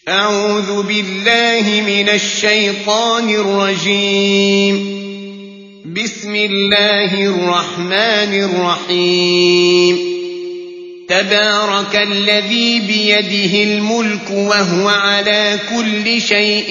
أعوذ بالله من الشيطان الرجيم. بسم الله الرحمن الرحيم. تبارك الذي بيده الملك وهو على كل شيء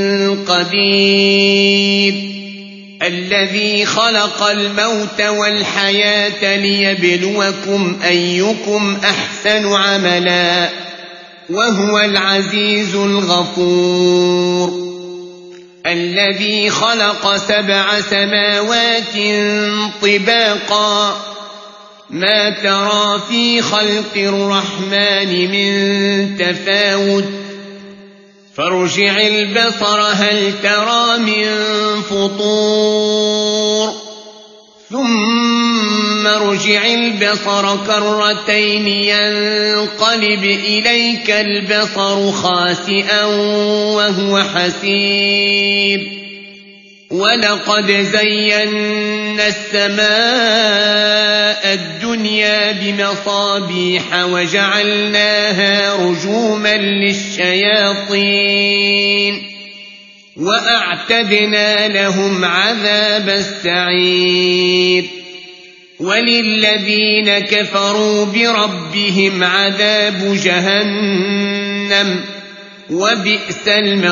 قدير، الذي خلق الموت والحياة ليبلوكم أيكم أحسن عملا، وهو العزيز الغفور. الذي خلق 7 سماوات طباقا، ما ترى في خلق الرحمن من تفاوت، فارجع البصر هل ترى من فطور، ثم ارجع البصر كرتين ينقلب إليك البصر خاسئا وهو حسير. ولقد زينا السماء الدنيا بمصابيح وجعلناها رجوما للشياطين، وأعتدنا لهم عذاب السعير. وللذين كفروا بربهم عذاب جهنم، وبئس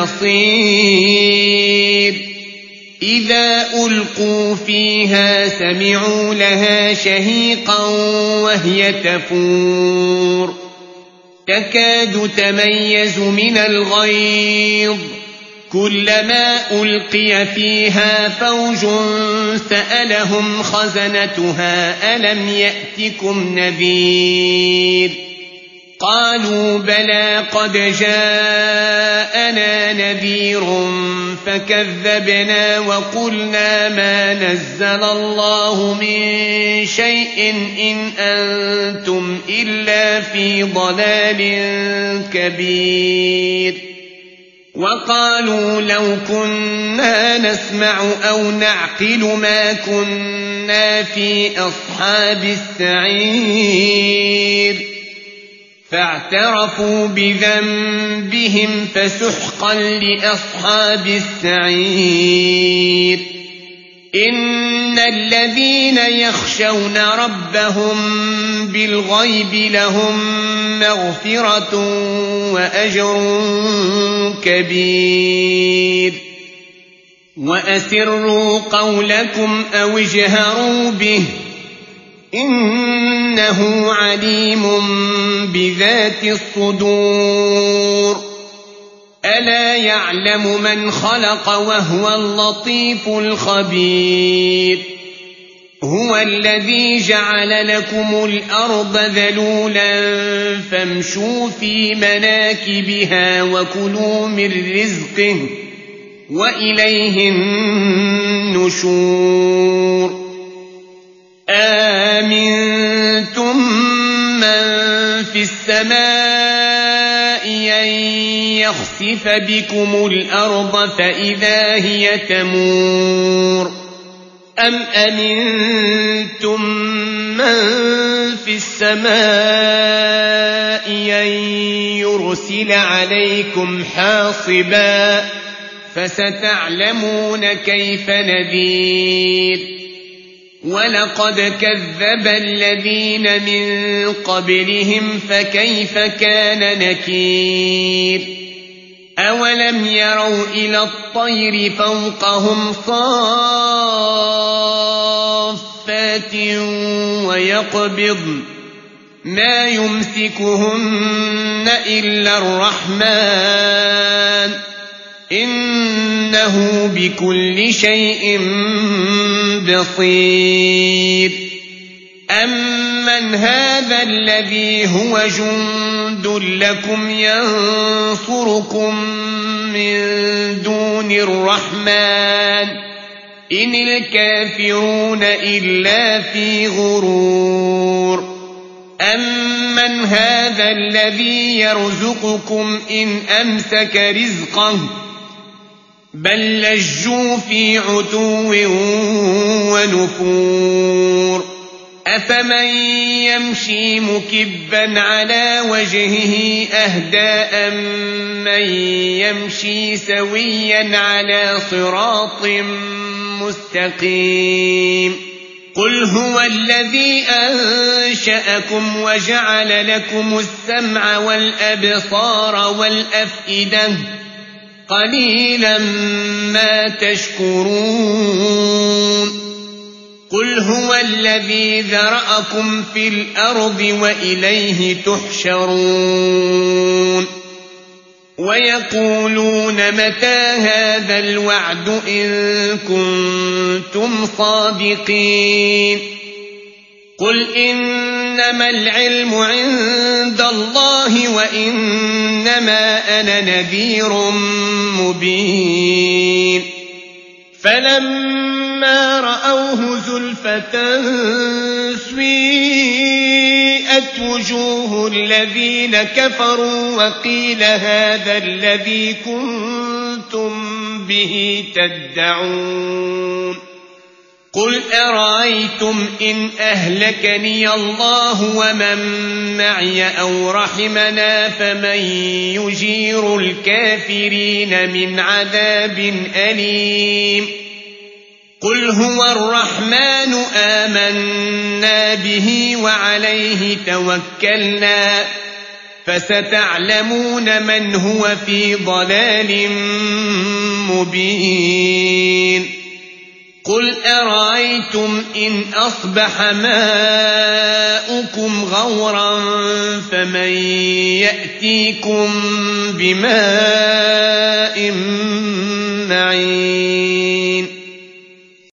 المصير. إذا ألقوا فيها سمعوا لها شهيقا وهي تفور، تكاد تميز من الغيظ، كلما ألقي فيها فوج سألهم خزنتها ألم يأتكم نذير؟ قالوا بلى قد جاءنا نذير فكذبنا وقلنا ما نزل الله من شيء إن أنتم إلا في ضلال كبير. وقالوا لو كنا نسمع أو نعقل ما كنا في أصحاب السعير، فاعترفوا بذنبهم فسحقا لأصحاب السعير. إن الذين يخشون ربهم بالغيب لهم مغفرة وأجر كبير. وأسروا قولكم أو اجهروا به، إنه عليم بذات الصدور. ألا يعلم من خلق وهو اللطيف الخبير. هو الذي جعل لكم الأرض ذلولا فامشوا في مناكبها وكلوا من رزقه وإليه النشور. آمنتم من في السماء أن يخسف بكم الأرض فإذا هي تمور، أم أمنتم من في السماء أن يرسل عليكم حاصبا، فستعلمون كيف نذير. ولقد كذب الذين من قبلهم فكيف كان نكير. أولم يروا إلى الطير فوقهم صافات ويقبضن ما يمسكهن إلا الرحمن، إنه بكل شيء بصير. أمن هذا الذي هو جند لكم ينصركم من دون الرحمن، إن الكافرون إلا في غرور. أمن هذا الذي يرزقكم إن أمسك رزقه، بل لجوا في عتو ونفور. أفمن يمشي مكبا على وجهه أهدى أمن يمشي سويا على صراط مستقيم قل هو الذي أنشأكم وجعل لكم السمع والأبصار والأفئدة قليلا ما تشكرون قل هو الذي ذرأكم في الأرض وإليه تحشرون ويقولون متى هذا الوعد إن كنتم صادقين قل إنما العلم عند الله وإنما أنا نذير مبين فلما رأوه زلفة سيئت وجوه الذين كفروا وقيل هذا الذي كنتم به تدعون قل أرأيتم إن أهلكني الله ومن معي أو رحمنا فمن يجير الكافرين من عذاب أليم قل هو الرحمن آمنا به وعليه توكلنا فستعلمون من هو في ضلال مبين قل أرأيتم إن أصبح ماؤكم غورا فمن يأتيكم بماء معين